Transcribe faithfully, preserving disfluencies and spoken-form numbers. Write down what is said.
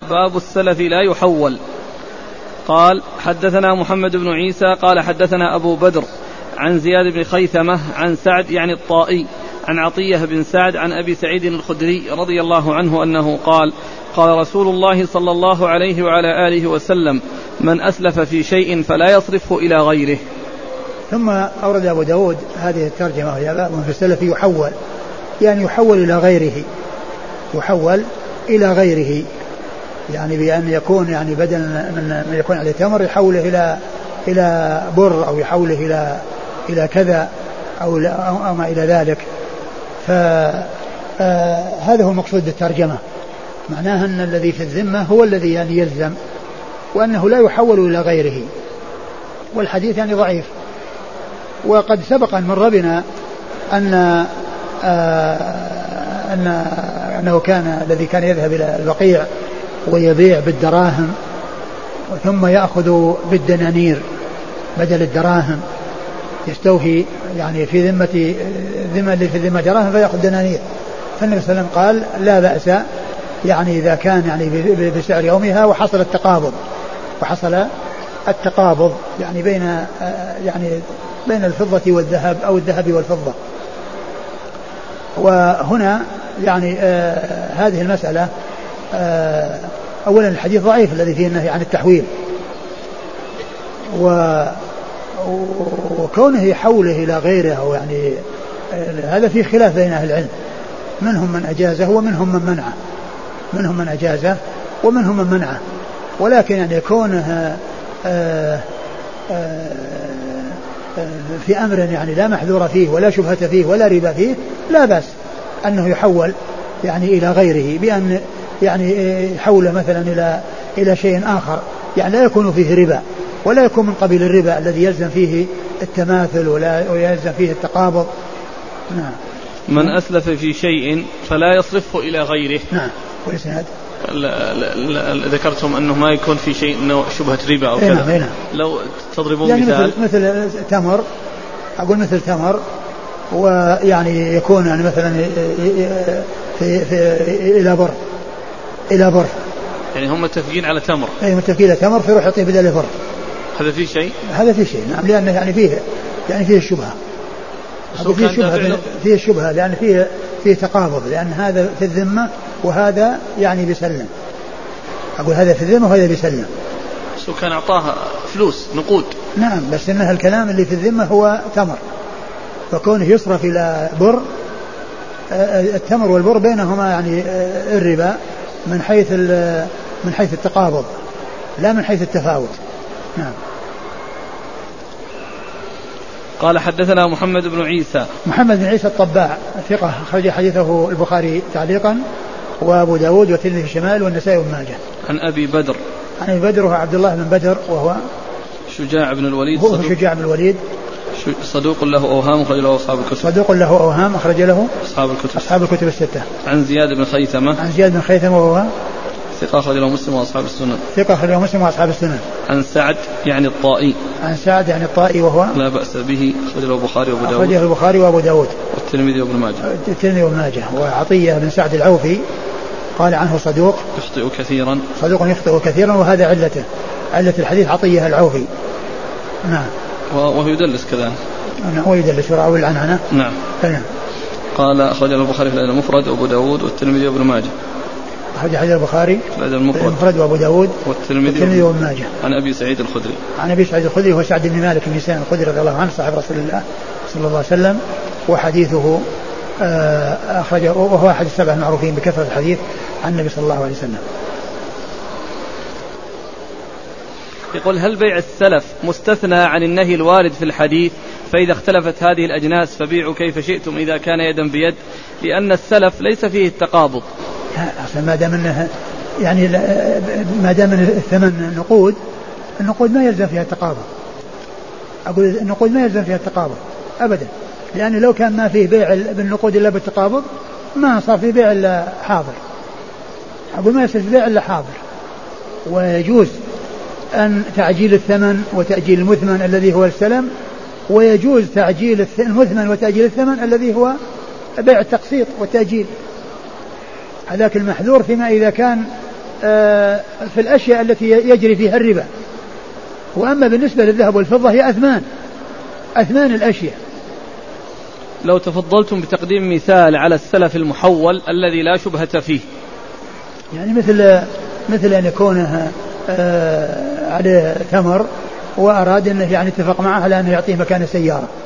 باب السلف لا يحول. قال حدثنا محمد بن عيسى قال حدثنا أبو بدر عن زياد بن خيثمة عن سعد يعني الطائي عن عطية بن سعد عن أبي سعيد الخدري رضي الله عنه أنه قال قال رسول الله صلى الله عليه وعلى آله وسلم من أسلف في شيء فلا يصرفه إلى غيره. ثم أورد أبو داود هذه الترجمة وهي باب في السلف يحول، يعني يحول إلى غيره، يحول إلى غيره يعني بأن يكون يعني بدل من يكون عليه تمر يحوله إلى إلى بر أو يحوله إلى إلى كذا أو أو ما إلى ذلك. فهذا هو المقصود بالترجمة، معناها أن الذي في الذمة هو الذي يعني يلزم، وأنه لا يحول إلى غيره. والحديث يعني ضعيف. وقد سبق أن مر بنا أن أن أنه كان الذي كان يذهب إلى البقيع ويبيع بالدراهم ثم يأخذ بالدنانير بدل الدراهم، يستوفي يعني في ذمة ذمة اللي في ذمة دراهم فيأخذ دنانير. فالنبي صلى الله عليه وسلم قال لا بأس يعني إذا كان يعني بسعر يومها وحصل التقابض وحصل التقابض يعني بين يعني بين الفضة والذهب أو الذهب والفضة. وهنا يعني آه هذه المسألة آه أولا الحديث ضعيف الذي فيه النهي عن التحويل، وكونه يحوله إلى غيره أو يعني آه هذا فيه خلاف بين أهل العلم، منهم من أجازه ومنهم من منعه، منهم من أجازه ومنهم من منعه. ولكن يعني كونه آه آه في أمر يعني لا محذور فيه ولا شبهة فيه ولا ربا فيه لا بأس أنه يحول يعني إلى غيره بأن يعني يحول مثلا إلى إلى شيء آخر يعني لا يكون فيه ربا ولا يكون من قبيل الربا الذي يلزم فيه التماثل ولا يلزم فيه التقابض. نعم. من أسلف في شيء فلا يصرفه إلى غيره. نعم. والإسناد ذكرتم أنه ما يكون في شيء إنه شبهة ربا أو كذا. نعم. لو تضربون يعني مثال مثل, مثل تمر، أقول مثل تمر ويعني يكون يعني مثلا في في إلى بر إلى بر يعني هم متفقين على تمر. أي متفقين على تمر فيروح يعطيه بدل بر. هذا فيه شيء؟ هذا فيه شيء نعم، لأنه يعني فيه يعني فيه الشبهة. فيه الشبهة فيه الشبهة لأن فيه فيه تقابض، لأن هذا في الذمة وهذا يعني بيسلم. أقول هذا في الذمة وهذا بيسلم. بس كان أعطاها فلوس نقود. نعم بس إنها الكلام اللي في الذمة هو تمر، فكونه يصرف إلى بر، التمر والبر بينهما يعني الربا من حيث من حيث التقابض لا من حيث التفاوت. نعم. قال حدثنا محمد بن عيسى. محمد بن عيسى الطباع ثقة أخرج حديثه البخاري تعليقا وأبو داود والترمذي في الشمال والنسائي وابن ماجه. عن أبي بدر. عن أبي بدر وهو عبد الله بن بدر وهو شجاع بن الوليد. هو شجاع بن الوليد صدوق له أوهام أخرج له أصحاب الكتب. صدوق له أوهام أخرج له أصحاب الكتب. أصحاب الكتب الستة. عن زياد بن خيثمة. عن زياد بن خيثمة وهو ثقة أخرج له مسلم وأصحاب السنن. ثقة أخرج له مسلم وأصحاب السنن. عن سعد يعني الطائي. عن سعد يعني الطائي وهو لا بأس به أخرج له البخاري وأبو داود. أخرجه البخاري وأبو داود والترمذي وابن ماجه. الترمذي وابن ماجه. وعطية بن سعد العوفي قال عنه صدوق يخطئ كثيرا. صدوق يخطئ كثيرا وهذا علته، علة الحديث عطية العوفي. نعم. وهو يدلس كذا. نعم ويدلس وراوي العنعنة. نعم. نعم. قال أخرج البخاري في الأدب المفرد وأبو داود والترمذي وابن ماجه. أخرج حديث البخاري في الأدب المفرد, المفرد وأبو داود والترمذي وابن ماجه. عن أبي سعيد الخدري. عن أبي سعيد الخدري هو سعد بن مالك بن سنان الخدري رضي الله عنه صاحب رسول الله صلى الله عليه وسلم، وحديثه أخرجه وهو أحد السبع المعروفين بكثرة الحديث عن النبي صلى الله عليه وسلم. يقول هل بيع السلف مستثنى عن النهي الوارد في الحديث؟ فإذا اختلفت هذه الأجناس فبيعوا كيف شئتم إذا كان يدا بيد، لأن السلف ليس فيه التقابض. أصلا ما دام انه يعني ما دام الثمن نقود، النقود ما يلزم فيها التقابض. أقول النقود ما يلزم فيها التقابض أبدا، لأن لو كان ما فيه بيع بالنقود إلا بالتقابض ما صار فيه بيع إلا حاضر. أقول ما يصير بيع إلا حاضر. ويجوز أن تعجيل الثمن وتأجيل المثمن الذي هو السلم، ويجوز تعجيل المثمن وتأجيل الثمن الذي هو بيع التقسيط والتأجيل. هذاك المحذور فيما إذا كان في الأشياء التي يجري فيها الربا. وأما بالنسبة للذهب والفضة هي أثمان أثمان الأشياء. لو تفضلتم بتقديم مثال على السلف المحول الذي لا شبهة فيه. يعني مثل مثل أن يكون عليه ثمر وأراد أنه يعني اتفق معه على أنه يعطيه مكان سيارة